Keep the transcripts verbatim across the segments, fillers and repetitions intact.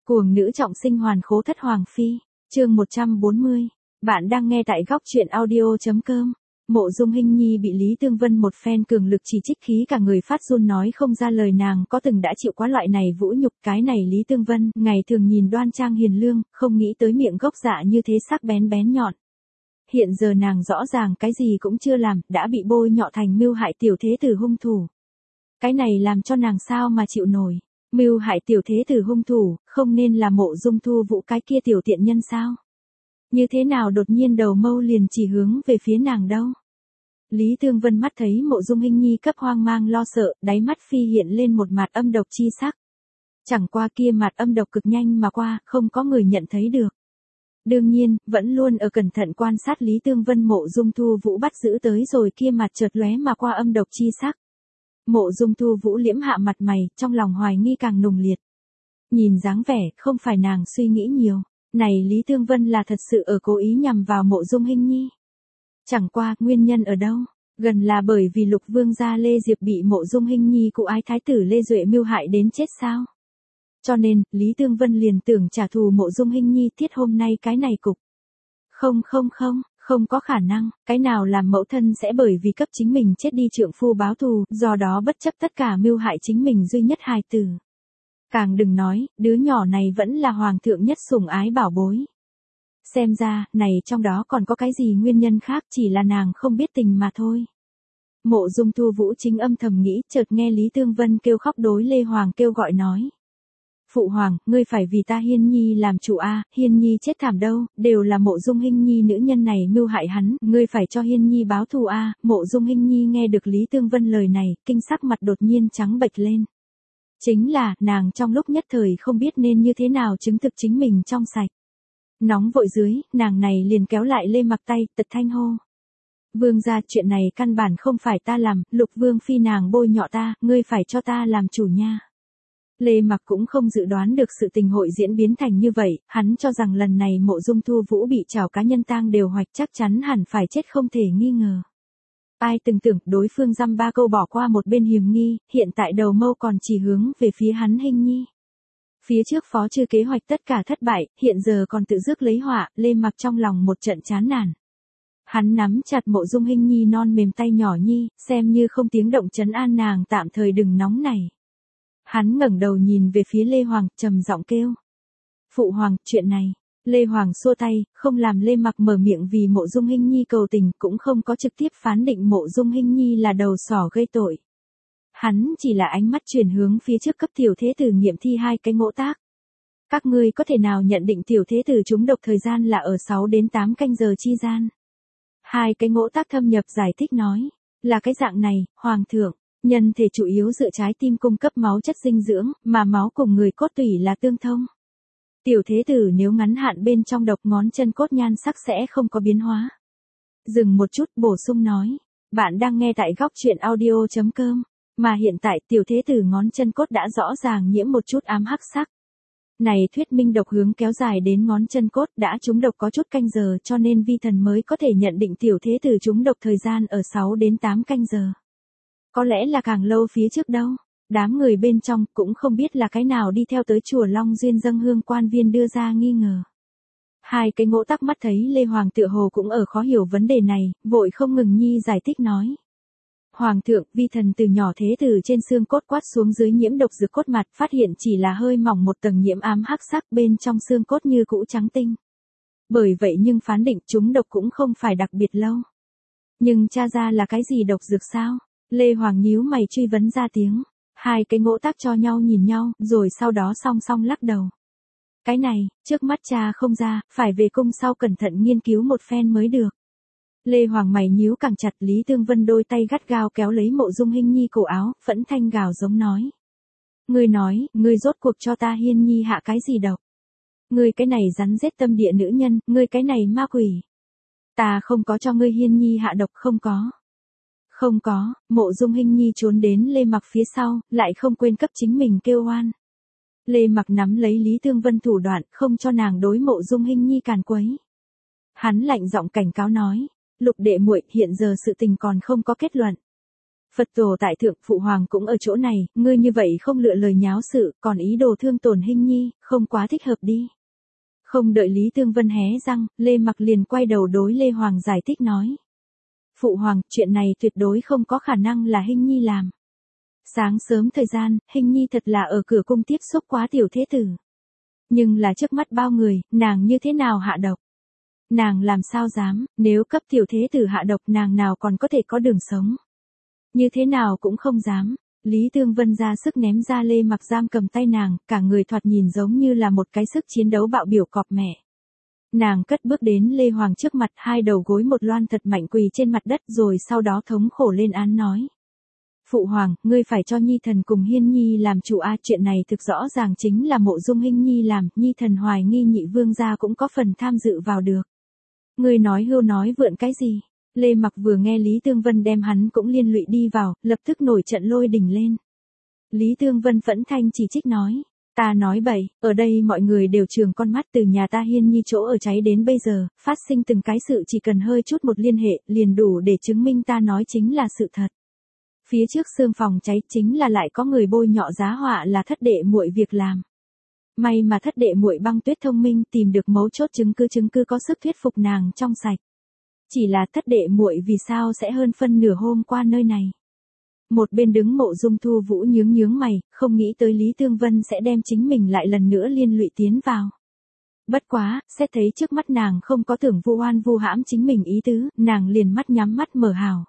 Cuồng nữ trọng sinh hoàn khố thất hoàng phi, chương một trăm bốn mươi. Bạn đang nghe tại góc truyện audio.com. Mộ Dung Hinh Nhi bị Lý Tương Vân một phen cường lực chỉ trích khí cả người phát run nói không ra lời, nàng có từng đã chịu quá loại này vũ nhục. Cái này Lý Tương Vân, ngày thường nhìn đoan trang hiền lương, không nghĩ tới miệng gốc dạ như thế sắc bén bén nhọn. Hiện giờ nàng rõ ràng cái gì cũng chưa làm, đã bị bôi nhọ thành mưu hại tiểu thế tử hung thủ. Cái này làm cho nàng sao mà chịu nổi. Mưu hại tiểu thế tử hung thủ, không nên là Mộ Dung Thu Vũ cái kia tiểu tiện nhân sao? Như thế nào đột nhiên đầu mâu liền chỉ hướng về phía nàng đâu? Lý Tương Vân mắt thấy Mộ Dung Hinh Nhi cấp hoang mang lo sợ, đáy mắt phi hiện lên một mặt âm độc chi sắc. Chẳng qua kia mặt âm độc cực nhanh mà qua, không có người nhận thấy được. Đương nhiên, vẫn luôn ở cẩn thận quan sát Lý Tương Vân Mộ Dung Thu Vũ bắt giữ tới rồi kia mặt chợt lóe mà qua âm độc chi sắc. Mộ Dung Thu Vũ liễm hạ mặt mày, trong lòng hoài nghi càng nồng liệt. Nhìn dáng vẻ, không phải nàng suy nghĩ nhiều, này Lý Tương Vân là thật sự ở cố ý nhằm vào Mộ Dung Hinh Nhi. Chẳng qua, nguyên nhân ở đâu? Gần là bởi vì Lục Vương gia Lê Diệp bị Mộ Dung Hinh Nhi cụ ái thái tử Lê Duệ mưu hại đến chết sao? Cho nên, Lý Tương Vân liền tưởng trả thù Mộ Dung Hinh Nhi thiết hôm nay cái này cục. Không không không, không có khả năng, cái nào làm mẫu thân sẽ bởi vì cấp chính mình chết đi trượng phu báo thù, do đó bất chấp tất cả mưu hại chính mình duy nhất hài tử. Càng đừng nói, đứa nhỏ này vẫn là hoàng thượng nhất sủng ái bảo bối. Xem ra, này trong đó còn có cái gì nguyên nhân khác, chỉ là nàng không biết tình mà thôi. Mộ Dung Thu Vũ chính âm thầm nghĩ, chợt nghe Lý Tương Vân kêu khóc đối Lê Hoàng kêu gọi nói. Phụ hoàng, ngươi phải vì ta Hiên Nhi làm chủ a, Hiên Nhi chết thảm đâu, đều là Mộ Dung Hinh Nhi nữ nhân này mưu hại hắn, ngươi phải cho Hiên Nhi báo thù a. Mộ Dung Hinh Nhi nghe được Lý Tương Vân lời này, kinh sắc mặt đột nhiên trắng bệch lên. Chính là, nàng trong lúc nhất thời không biết nên như thế nào chứng thực chính mình trong sạch. Nóng vội dưới, nàng này liền kéo lại Lê Mặc tay, tật thanh hô. Vương gia, chuyện này căn bản không phải ta làm, Lục Vương phi nàng bôi nhọ ta, ngươi phải cho ta làm chủ nha. Lê Mặc cũng không dự đoán được sự tình hội diễn biến thành như vậy, hắn cho rằng lần này Mộ Dung Thu Vũ bị trảo cá nhân tang đều hoạch chắc chắn hẳn phải chết không thể nghi ngờ. Ai từng tưởng đối phương dăm ba câu bỏ qua một bên hiểm nghi, hiện tại đầu mâu còn chỉ hướng về phía hắn Hinh Nhi. Phía trước phó chư kế hoạch tất cả thất bại, hiện giờ còn tự rước lấy họa, Lê Mặc trong lòng một trận chán nản. Hắn nắm chặt Mộ Dung Hinh Nhi non mềm tay nhỏ nhi, xem như không tiếng động trấn an nàng tạm thời đừng nóng này. Hắn ngẩng đầu nhìn về phía Lê Hoàng, trầm giọng kêu. Phụ hoàng, chuyện này. Lê Hoàng xua tay, không làm Lê Mặc mở miệng vì Mộ Dung Hinh Nhi cầu tình, cũng không có trực tiếp phán định Mộ Dung Hinh Nhi là đầu sỏ gây tội. Hắn chỉ là ánh mắt chuyển hướng phía trước cấp tiểu thế tử nghiệm thi hai cái ngỗ tác. Các ngươi có thể nào nhận định tiểu thế tử trúng độc thời gian là ở sáu đến tám canh giờ chi gian? Hai cái ngỗ tác thâm nhập giải thích nói, là cái dạng này, hoàng thượng. Nhân thể chủ yếu dựa trái tim cung cấp máu chất dinh dưỡng, mà máu cùng người cốt tủy là tương thông. Tiểu thế tử nếu ngắn hạn bên trong độc ngón chân cốt nhan sắc sẽ không có biến hóa. Dừng một chút bổ sung nói, bạn đang nghe tại góc truyện audio.com, mà hiện tại tiểu thế tử ngón chân cốt đã rõ ràng nhiễm một chút ám hắc sắc. Này thuyết minh độc hướng kéo dài đến ngón chân cốt đã trúng độc có chút canh giờ cho nên vi thần mới có thể nhận định tiểu thế tử trúng độc thời gian ở sáu đến tám canh giờ. Có lẽ là càng lâu phía trước đâu, đám người bên trong cũng không biết là cái nào đi theo tới chùa Long Duyên dâng hương quan viên đưa ra nghi ngờ. Hai cái ngỗ tắc mắt thấy Lê Hoàng tựa hồ cũng ở khó hiểu vấn đề này, vội không ngừng nhi giải thích nói. Hoàng thượng, vi thần từ nhỏ thế tử trên xương cốt quát xuống dưới nhiễm độc dược cốt mặt, phát hiện chỉ là hơi mỏng một tầng nhiễm ám hắc sắc bên trong xương cốt như cũ trắng tinh. Bởi vậy nhưng phán định chúng độc cũng không phải đặc biệt lâu. Nhưng tra ra là cái gì độc dược sao? Lê Hoàng nhíu mày truy vấn ra tiếng, hai cái ngỗ tác cho nhau nhìn nhau, rồi sau đó song song lắc đầu. Cái này, trước mắt cha không ra, phải về cung sau cẩn thận nghiên cứu một phen mới được. Lê Hoàng mày nhíu càng chặt, Lý Tương Vân đôi tay gắt gao kéo lấy Mộ Dung Hinh Nhi cổ áo, phẫn thanh gào giống nói. Ngươi nói, ngươi rốt cuộc cho ta Hiên Nhi hạ cái gì độc? Ngươi cái này rắn rết tâm địa nữ nhân, ngươi cái này ma quỷ. Ta không có cho ngươi Hiên Nhi hạ độc, không có. Không có, Mộ Dung Hinh Nhi trốn đến Lê Mặc phía sau, lại không quên cấp chính mình kêu oan. Lê Mặc nắm lấy Lý Tương Vân thủ đoạn, không cho nàng đối Mộ Dung Hinh Nhi càn quấy. Hắn lạnh giọng cảnh cáo nói, Lục đệ muội, hiện giờ sự tình còn không có kết luận. Phật tổ tại thượng, phụ hoàng cũng ở chỗ này, ngươi như vậy không lựa lời nháo sự, còn ý đồ thương tổn Hinh Nhi, không quá thích hợp đi. Không đợi Lý Tương Vân hé răng, Lê Mặc liền quay đầu đối Lê Hoàng giải thích nói. Phụ hoàng, chuyện này tuyệt đối không có khả năng là Hinh Nhi làm. Sáng sớm thời gian, Hinh Nhi thật là ở cửa cung tiếp xúc quá tiểu thế tử. Nhưng là trước mắt bao người, nàng như thế nào hạ độc? Nàng làm sao dám, nếu cấp tiểu thế tử hạ độc nàng nào còn có thể có đường sống? Như thế nào cũng không dám. Lý Tương Vân ra sức ném ra Lê Mặc giam cầm tay nàng, cả người thoạt nhìn giống như là một cái sức chiến đấu bạo biểu cọp mẹ. Nàng cất bước đến Lê Hoàng trước mặt, hai đầu gối một loan thật mạnh quỳ trên mặt đất rồi sau đó thống khổ lên án nói. Phụ hoàng, ngươi phải cho Nhi thần cùng Hiên Nhi làm chủ a, chuyện này thực rõ ràng chính là Mộ Dung Hinh Nhi làm, Nhi thần hoài nghi nhị vương gia cũng có phần tham dự vào được. Ngươi nói hưu nói vượn cái gì? Lê Mặc vừa nghe Lý Tương Vân đem hắn cũng liên lụy đi vào, lập tức nổi trận lôi đình lên. Lý Tương Vân phẫn thanh chỉ trích nói, ta nói bậy, ở đây mọi người đều trường con mắt từ nhà ta Hiên Nhi chỗ ở cháy đến bây giờ, phát sinh từng cái sự chỉ cần hơi chút một liên hệ, liền đủ để chứng minh ta nói chính là sự thật. Phía trước xương phòng cháy chính là lại có người bôi nhọ giá họa là thất đệ muội việc làm. May mà thất đệ muội Băng Tuyết thông minh tìm được mấu chốt chứng cứ chứng cứ có sức thuyết phục nàng trong sạch. Chỉ là thất đệ muội vì sao sẽ hơn phân nửa hôm qua nơi này. Một bên đứng Mộ Dung Thu Vũ nhướng nhướng mày, không nghĩ tới Lý Tương Vân sẽ đem chính mình lại lần nữa liên lụy tiến vào. Bất quá, xét thấy trước mắt nàng không có tưởng vu oan vu hãm chính mình ý tứ, nàng liền mắt nhắm mắt mở hào.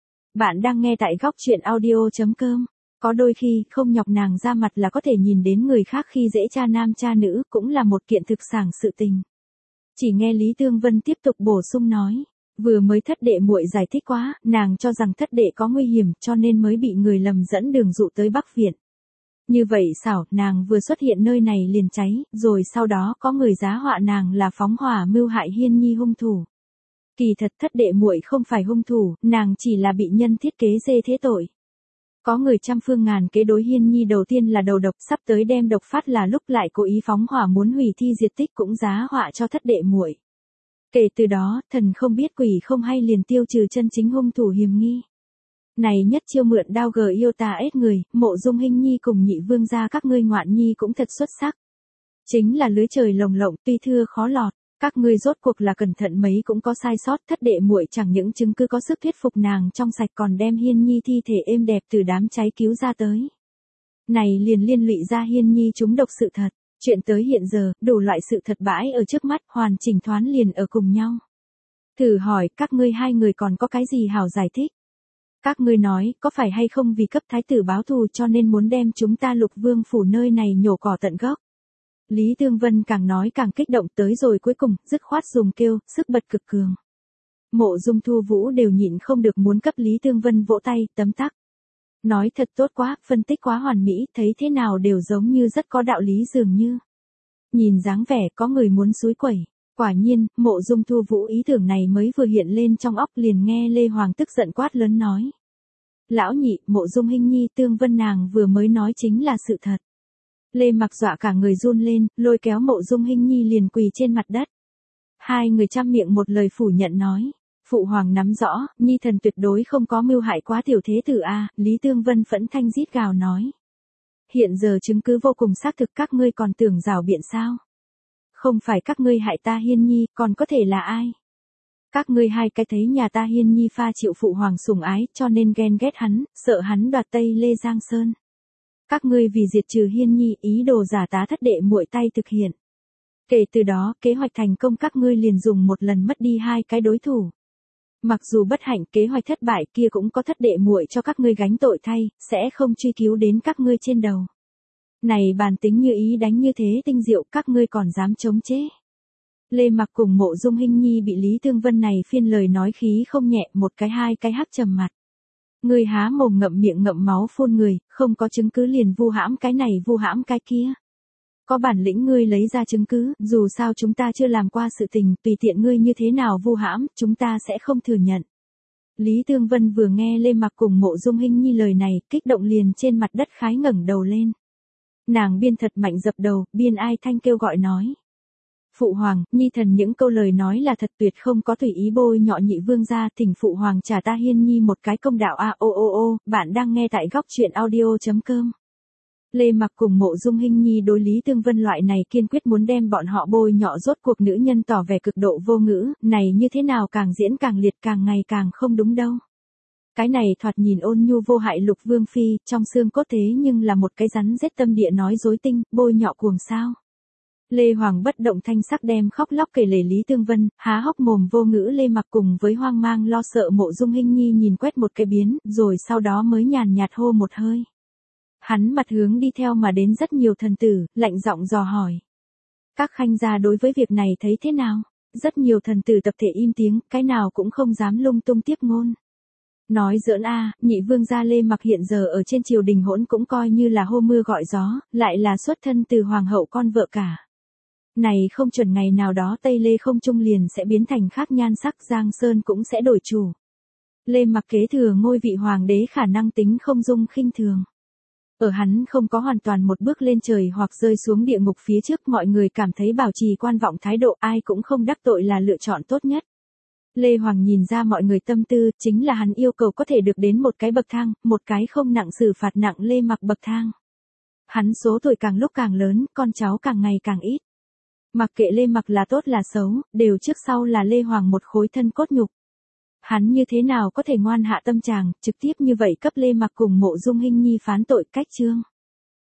Bạn đang nghe tại góc truyện audio chấm com. Có đôi khi, không nhọc nàng ra mặt là có thể nhìn đến người khác khi dễ cha nam cha nữ, cũng là một kiện thực sảng sự tình. Chỉ nghe Lý Tương Vân tiếp tục bổ sung nói. Vừa mới thất đệ muội giải thích quá, nàng cho rằng thất đệ có nguy hiểm cho nên mới bị người lầm dẫn đường dụ tới Bắc Viện. Như vậy xảo, nàng vừa xuất hiện nơi này liền cháy, rồi sau đó có người giá họa nàng là phóng hỏa mưu hại Hiên Nhi hung thủ. Kỳ thật thất đệ muội không phải hung thủ, nàng chỉ là bị nhân thiết kế dê thế tội. Có người trăm phương ngàn kế đối Hiên Nhi đầu tiên là đầu độc, sắp tới đem độc phát là lúc lại cố ý phóng hỏa muốn hủy thi diệt tích cũng giá họa cho thất đệ muội. Kể từ đó, thần không biết quỷ không hay liền tiêu trừ chân chính hung thủ hiểm nghi. Này nhất chiêu mượn đao gờ yêu tà ết người, Mộ Dung Hinh Nhi cùng nhị vương gia các ngươi ngoạn nhi cũng thật xuất sắc. Chính là lưới trời lồng lộng tuy thưa khó lọt, các ngươi rốt cuộc là cẩn thận mấy cũng có sai sót, thất đệ muội chẳng những chứng cứ có sức thuyết phục nàng trong sạch còn đem Hiên Nhi thi thể êm đẹp từ đám cháy cứu ra tới. Này liền liên lụy ra Hiên Nhi trúng độc sự thật. Chuyện tới hiện giờ, đủ loại sự thật bãi ở trước mắt, hoàn chỉnh thoán liền ở cùng nhau. Thử hỏi, các ngươi hai người còn có cái gì hảo giải thích? Các ngươi nói, có phải hay không vì cấp thái tử báo thù cho nên muốn đem chúng ta Lục Vương phủ nơi này nhổ cỏ tận gốc? Lý Tương Vân càng nói càng kích động tới rồi cuối cùng, dứt khoát dùng kêu, sức bật cực cường. Mộ Dung Thu Vũ đều nhịn không được muốn cấp Lý Tương Vân vỗ tay, tấm tắc. Nói thật tốt quá, phân tích quá hoàn mỹ, thấy thế nào đều giống như rất có đạo lý dường như. Nhìn dáng vẻ có người muốn xúi quẩy. Quả nhiên, Mộ Dung Thu Vũ ý tưởng này mới vừa hiện lên trong óc liền nghe Lê Hoàng tức giận quát lớn nói. Lão nhị, Mộ Dung Hinh Nhi Tương Vân nàng vừa mới nói chính là sự thật. Lê Mặc dọa cả người run lên, lôi kéo Mộ Dung Hinh Nhi liền quỳ trên mặt đất. Hai người chăm miệng một lời phủ nhận nói. Phụ hoàng nắm rõ, Nhi thần tuyệt đối không có mưu hại quá tiểu thế tử a, Lý Tương Vân phẫn thanh rít gào nói. Hiện giờ chứng cứ vô cùng xác thực, các ngươi còn tưởng rào biện sao? Không phải các ngươi hại ta Hiên Nhi, còn có thể là ai? Các ngươi hai cái thấy nhà ta Hiên Nhi pha chịu phụ hoàng sủng ái, cho nên ghen ghét hắn, sợ hắn đoạt Tây Lê Giang Sơn. Các ngươi vì diệt trừ Hiên Nhi, ý đồ giả tá thất đệ muội tay thực hiện. Kể từ đó, kế hoạch thành công các ngươi liền dùng một lần mất đi hai cái đối thủ. Mặc dù bất hạnh kế hoạch thất bại kia cũng có thất đệ muội cho các ngươi gánh tội thay, sẽ không truy cứu đến các ngươi trên đầu. Này bản tính như ý đánh như thế tinh diệu, các ngươi còn dám chống chế. Lê Mặc cùng Mộ Dung Hinh Nhi bị Lý Tương Vân này phiên lời nói khí không nhẹ, một cái hai cái hắc trầm mặt. Ngươi há mồm ngậm miệng ngậm máu phun người, không có chứng cứ liền vu hãm cái này vu hãm cái kia. Có bản lĩnh ngươi lấy ra chứng cứ, dù sao chúng ta chưa làm qua sự tình, tùy tiện ngươi như thế nào vu hãm, chúng ta sẽ không thừa nhận. Lý Tương Vân vừa nghe Lê Mặc cùng Mộ Dung Hinh Nhi lời này, kích động liền trên mặt đất khái ngẩng đầu lên. Nàng biên thật mạnh dập đầu, biên ai thanh kêu gọi nói. Phụ hoàng, nhi thần những câu lời nói là thật, tuyệt không có tùy ý bôi nhọ nhị vương gia, thỉnh phụ hoàng trả ta Hiên nhi một cái công đạo a. Ô ô ô, bạn đang nghe tại góc truyện audio.com. Lê Mặc cùng Mộ Dung Hinh Nhi đối Lý Tương Vân loại này kiên quyết muốn đem bọn họ bôi nhọ, rốt cuộc nữ nhân tỏ vẻ cực độ vô ngữ, này như thế nào càng diễn càng liệt, càng ngày càng không đúng đâu. Cái này thoạt nhìn ôn nhu vô hại Lục Vương Phi, trong xương cốt thế nhưng là một cái rắn rết tâm địa nói dối tinh, bôi nhọ cuồng sao. Lê Hoàng bất động thanh sắc đem khóc lóc kể lể Lý Tương Vân, há hốc mồm vô ngữ. Lê Mặc cùng với hoang mang lo sợ Mộ Dung Hinh Nhi nhìn quét một cái biến, rồi sau đó mới nhàn nhạt hô một hơi. Hắn mặt hướng đi theo mà đến rất nhiều thần tử, lạnh giọng dò hỏi. Các khanh gia đối với việc này thấy thế nào? Rất nhiều thần tử tập thể im tiếng, cái nào cũng không dám lung tung tiếp ngôn. Nói giỡn a, nhị vương gia Lê Mặc hiện giờ ở trên triều đình hỗn cũng coi như là hô mưa gọi gió, lại là xuất thân từ hoàng hậu con vợ cả. Này không chuẩn ngày nào đó Tây Lê không trung liền sẽ biến thành khác nhan sắc, Giang Sơn cũng sẽ đổi chủ. Lê Mặc kế thừa ngôi vị hoàng đế khả năng tính không dung khinh thường. Ở hắn không có hoàn toàn một bước lên trời hoặc rơi xuống địa ngục phía trước, mọi người cảm thấy bảo trì quan vọng thái độ, ai cũng không đắc tội là lựa chọn tốt nhất. Lê Hoàng nhìn ra mọi người tâm tư, chính là hắn yêu cầu có thể được đến một cái bậc thang, một cái không nặng xử phạt nặng Lê Mặc bậc thang. Hắn số tuổi càng lúc càng lớn, con cháu càng ngày càng ít. Mặc kệ Lê Mặc là tốt là xấu, đều trước sau là Lê Hoàng một khối thân cốt nhục. Hắn như thế nào có thể ngoan hạ tâm trạng, trực tiếp như vậy cấp Lê Mặc cùng Mộ Dung Hinh Nhi phán tội cách trương.